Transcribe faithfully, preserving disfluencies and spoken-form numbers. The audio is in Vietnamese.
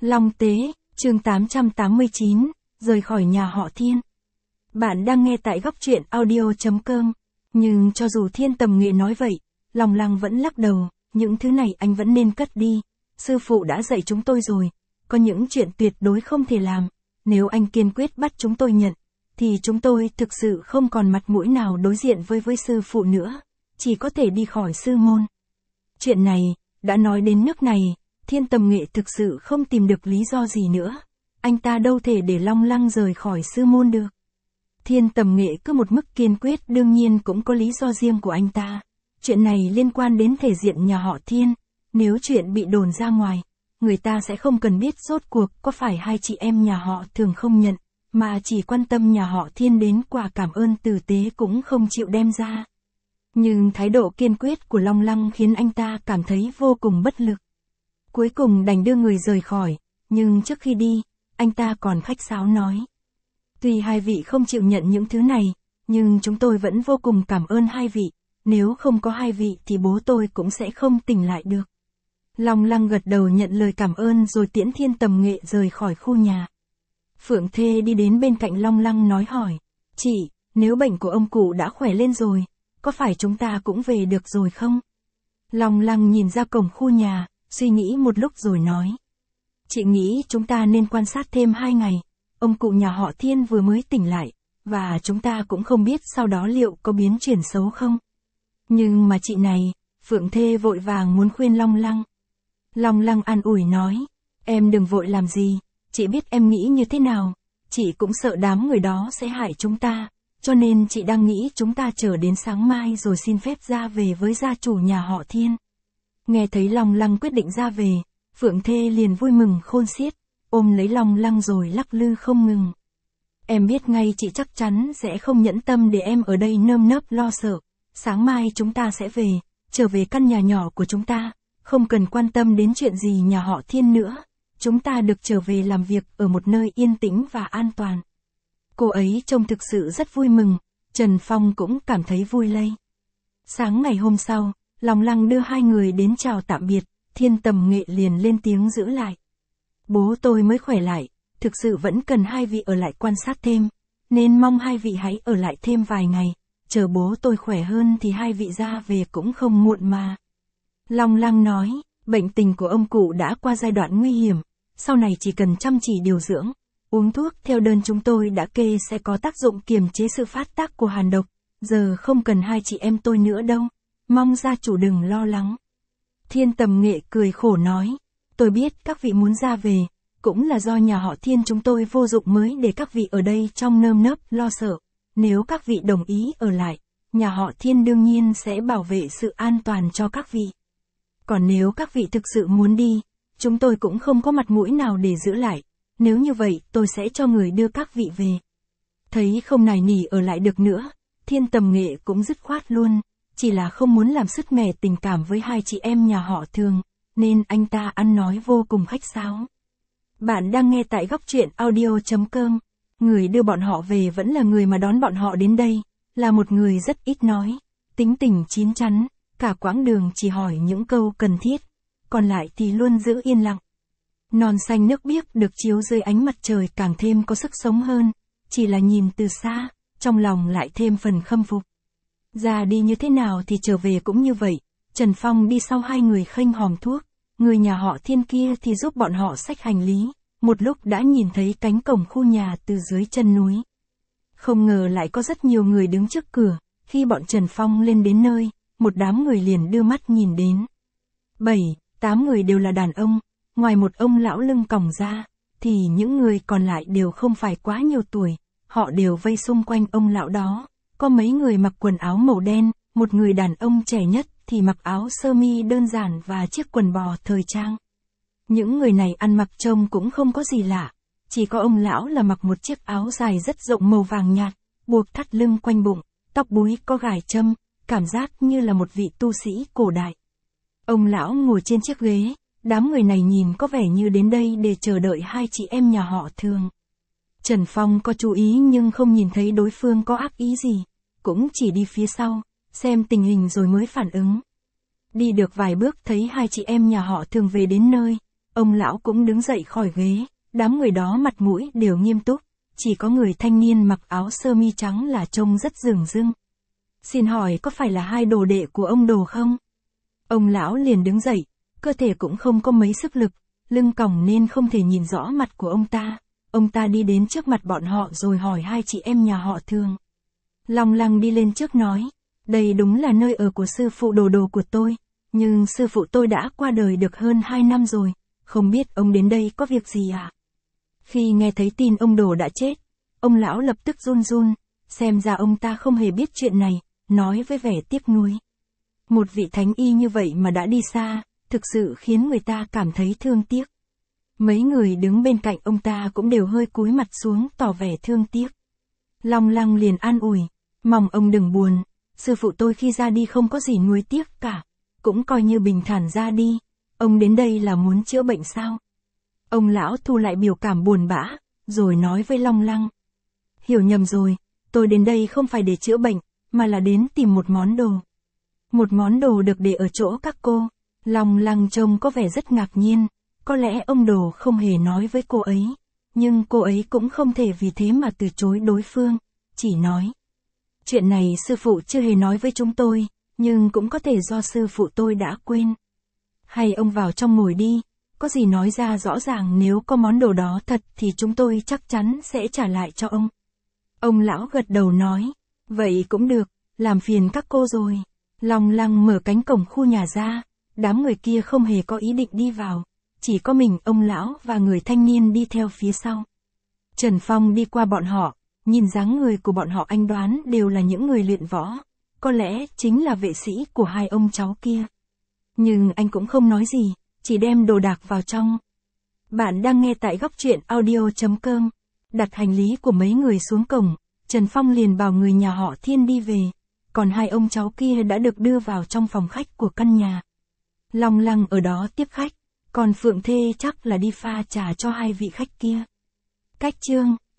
Long Tế, chương tám trăm tám mươi chín, rời khỏi nhà họ Thiên. Bạn đang nghe tại góc truyện audio chấm com, nhưng cho dù Thiên Tầm Nghệ nói vậy, Long Lăng vẫn lắc đầu, những thứ này anh vẫn nên cất đi. Sư phụ đã dạy chúng tôi rồi, có những chuyện tuyệt đối không thể làm, nếu anh kiên quyết bắt chúng tôi nhận, thì chúng tôi thực sự không còn mặt mũi nào đối diện với với sư phụ nữa, chỉ có thể đi khỏi sư môn. Chuyện này, đã nói đến nước này, Thiên Tầm Nghệ thực sự không tìm được lý do gì nữa, anh ta đâu thể để Long Lăng rời khỏi sư môn được. Thiên Tầm Nghệ cứ một mức kiên quyết đương nhiên cũng có lý do riêng của anh ta. Chuyện này liên quan đến thể diện nhà họ Thiên, nếu chuyện bị đồn ra ngoài, người ta sẽ không cần biết rốt cuộc có phải hai chị em nhà họ Thường không nhận, mà chỉ quan tâm nhà họ Thiên đến quà cảm ơn tử tế cũng không chịu đem ra. Nhưng thái độ kiên quyết của Long Lăng khiến anh ta cảm thấy vô cùng bất lực. Cuối cùng đành đưa người rời khỏi, nhưng trước khi đi, anh ta còn khách sáo nói. Tuy hai vị không chịu nhận những thứ này, nhưng chúng tôi vẫn vô cùng cảm ơn hai vị, nếu không có hai vị thì bố tôi cũng sẽ không tỉnh lại được. Long Lăng gật đầu nhận lời cảm ơn rồi tiễn Thiên Tầm Nghệ rời khỏi khu nhà. Phượng Thê đi đến bên cạnh Long Lăng nói hỏi, chị, nếu bệnh của ông cụ đã khỏe lên rồi, có phải chúng ta cũng về được rồi không? Long Lăng nhìn ra cổng khu nhà, suy nghĩ một lúc rồi nói. Chị nghĩ chúng ta nên quan sát thêm hai ngày, ông cụ nhà họ Thiên vừa mới tỉnh lại, và chúng ta cũng không biết sau đó liệu có biến chuyển xấu không. Nhưng mà chị này, Phượng Thê vội vàng muốn khuyên Long Lăng. Long Lăng an ủi nói, em đừng vội làm gì, chị biết em nghĩ như thế nào, chị cũng sợ đám người đó sẽ hại chúng ta, cho nên chị đang nghĩ chúng ta chờ đến sáng mai rồi xin phép ra về với gia chủ nhà họ Thiên. Nghe thấy Long Lăng quyết định ra về, Phượng Thê liền vui mừng khôn xiết, ôm lấy Long Lăng rồi lắc lư không ngừng. Em biết ngay chị chắc chắn sẽ không nhẫn tâm để em ở đây nơm nớp lo sợ, sáng mai chúng ta sẽ về, trở về căn nhà nhỏ của chúng ta, không cần quan tâm đến chuyện gì nhà họ Thiên nữa, chúng ta được trở về làm việc ở một nơi yên tĩnh và an toàn. Cô ấy trông thực sự rất vui mừng, Trần Phong cũng cảm thấy vui lây. Sáng ngày hôm sau, Long Lăng đưa hai người đến chào tạm biệt, Thiên Tầm Nghệ liền lên tiếng giữ lại. Bố tôi mới khỏe lại, thực sự vẫn cần hai vị ở lại quan sát thêm, nên mong hai vị hãy ở lại thêm vài ngày, chờ bố tôi khỏe hơn thì hai vị ra về cũng không muộn mà. Long Lăng nói, bệnh tình của ông cụ đã qua giai đoạn nguy hiểm, sau này chỉ cần chăm chỉ điều dưỡng, uống thuốc theo đơn chúng tôi đã kê sẽ có tác dụng kiềm chế sự phát tác của hàn độc, giờ không cần hai chị em tôi nữa đâu, mong gia chủ đừng lo lắng. Thiên Tầm Nghệ cười khổ nói, tôi biết các vị muốn ra về, cũng là do nhà họ Thiên chúng tôi vô dụng mới để các vị ở đây trong nơm nớp lo sợ, nếu các vị đồng ý ở lại, nhà họ Thiên đương nhiên sẽ bảo vệ sự an toàn cho các vị. Còn nếu các vị thực sự muốn đi, chúng tôi cũng không có mặt mũi nào để giữ lại, nếu như vậy tôi sẽ cho người đưa các vị về. Thấy không nài nỉ ở lại được nữa, Thiên Tầm Nghệ cũng dứt khoát luôn, chỉ là không muốn làm sứt mẻ tình cảm với hai chị em nhà họ Thường, nên anh ta ăn nói vô cùng khách sáo. Bạn đang nghe tại góc truyện audio chấm com, người đưa bọn họ về vẫn là người mà đón bọn họ đến đây, là một người rất ít nói, tính tình chín chắn, cả quãng đường chỉ hỏi những câu cần thiết, còn lại thì luôn giữ yên lặng. Non xanh nước biếc được chiếu dưới ánh mặt trời càng thêm có sức sống hơn, chỉ là nhìn từ xa, trong lòng lại thêm phần khâm phục. Ra đi như thế nào thì trở về cũng như vậy, Trần Phong đi sau hai người khênh hòm thuốc, người nhà họ Thiên kia thì giúp bọn họ xách hành lý, một lúc đã nhìn thấy cánh cổng khu nhà từ dưới chân núi. Không ngờ lại có rất nhiều người đứng trước cửa, khi bọn Trần Phong lên đến nơi, một đám người liền đưa mắt nhìn đến. Bảy, tám người đều là đàn ông, ngoài một ông lão lưng còng ra, thì những người còn lại đều không phải quá nhiều tuổi, họ đều vây xung quanh ông lão đó. Có mấy người mặc quần áo màu đen, một người đàn ông trẻ nhất thì mặc áo sơ mi đơn giản và chiếc quần bò thời trang. Những người này ăn mặc trông cũng không có gì lạ, chỉ có ông lão là mặc một chiếc áo dài rất rộng màu vàng nhạt, buộc thắt lưng quanh bụng, tóc búi có gài châm, cảm giác như là một vị tu sĩ cổ đại. Ông lão ngồi trên chiếc ghế, đám người này nhìn có vẻ như đến đây để chờ đợi hai chị em nhà họ Thường. Trần Phong có chú ý nhưng không nhìn thấy đối phương có ác ý gì, cũng chỉ đi phía sau, xem tình hình rồi mới phản ứng. Đi được vài bước thấy hai chị em nhà họ Thường về đến nơi, ông lão cũng đứng dậy khỏi ghế, đám người đó mặt mũi đều nghiêm túc, chỉ có người thanh niên mặc áo sơ mi trắng là trông rất rừng rưng. Xin hỏi có phải là hai đồ đệ của ông Đồ không? Ông lão liền đứng dậy, cơ thể cũng không có mấy sức lực, lưng còng nên không thể nhìn rõ mặt của ông ta. Ông ta đi đến trước mặt bọn họ rồi hỏi hai chị em nhà họ Thường. Long Lăng đi lên trước nói, đây đúng là nơi ở của sư phụ Đồ Đồ của tôi, nhưng sư phụ tôi đã qua đời được hơn hai năm rồi, không biết ông đến đây có việc gì à? Khi nghe thấy tin ông Đồ đã chết, ông lão lập tức run run, xem ra ông ta không hề biết chuyện này, nói với vẻ tiếc nuối. Một vị thánh y như vậy mà đã đi xa, thực sự khiến người ta cảm thấy thương tiếc. Mấy người đứng bên cạnh ông ta cũng đều hơi cúi mặt xuống tỏ vẻ thương tiếc. Long Lăng liền an ủi, mong ông đừng buồn, sư phụ tôi khi ra đi không có gì nuối tiếc cả, cũng coi như bình thản ra đi, ông đến đây là muốn chữa bệnh sao? Ông lão thu lại biểu cảm buồn bã, rồi nói với Long Lăng. Hiểu nhầm rồi, tôi đến đây không phải để chữa bệnh, mà là đến tìm một món đồ. Một món đồ được để ở chỗ các cô. Long Lăng trông có vẻ rất ngạc nhiên, có lẽ ông Đồ không hề nói với cô ấy, nhưng cô ấy cũng không thể vì thế mà từ chối đối phương, chỉ nói. Chuyện này sư phụ chưa hề nói với chúng tôi, nhưng cũng có thể do sư phụ tôi đã quên. Hay ông vào trong ngồi đi, có gì nói ra rõ ràng, nếu có món đồ đó thật thì chúng tôi chắc chắn sẽ trả lại cho ông. Ông lão gật đầu nói, vậy cũng được, làm phiền các cô rồi. Long Lăng mở cánh cổng khu nhà ra, đám người kia không hề có ý định đi vào, chỉ có mình ông lão và người thanh niên đi theo phía sau. Trần Phong đi qua bọn họ, nhìn dáng người của bọn họ anh đoán đều là những người luyện võ, có lẽ chính là vệ sĩ của hai ông cháu kia. Nhưng anh cũng không nói gì, chỉ đem đồ đạc vào trong. Bạn đang nghe tại góc truyện audio chấm com. Đặt hành lý của mấy người xuống cổng, Trần Phong liền bảo người nhà họ Thiên đi về, còn hai ông cháu kia đã được đưa vào trong phòng khách của căn nhà. Long Lăng ở đó tiếp khách, còn Phượng Thê chắc là đi pha trà cho hai vị khách kia. Cách chương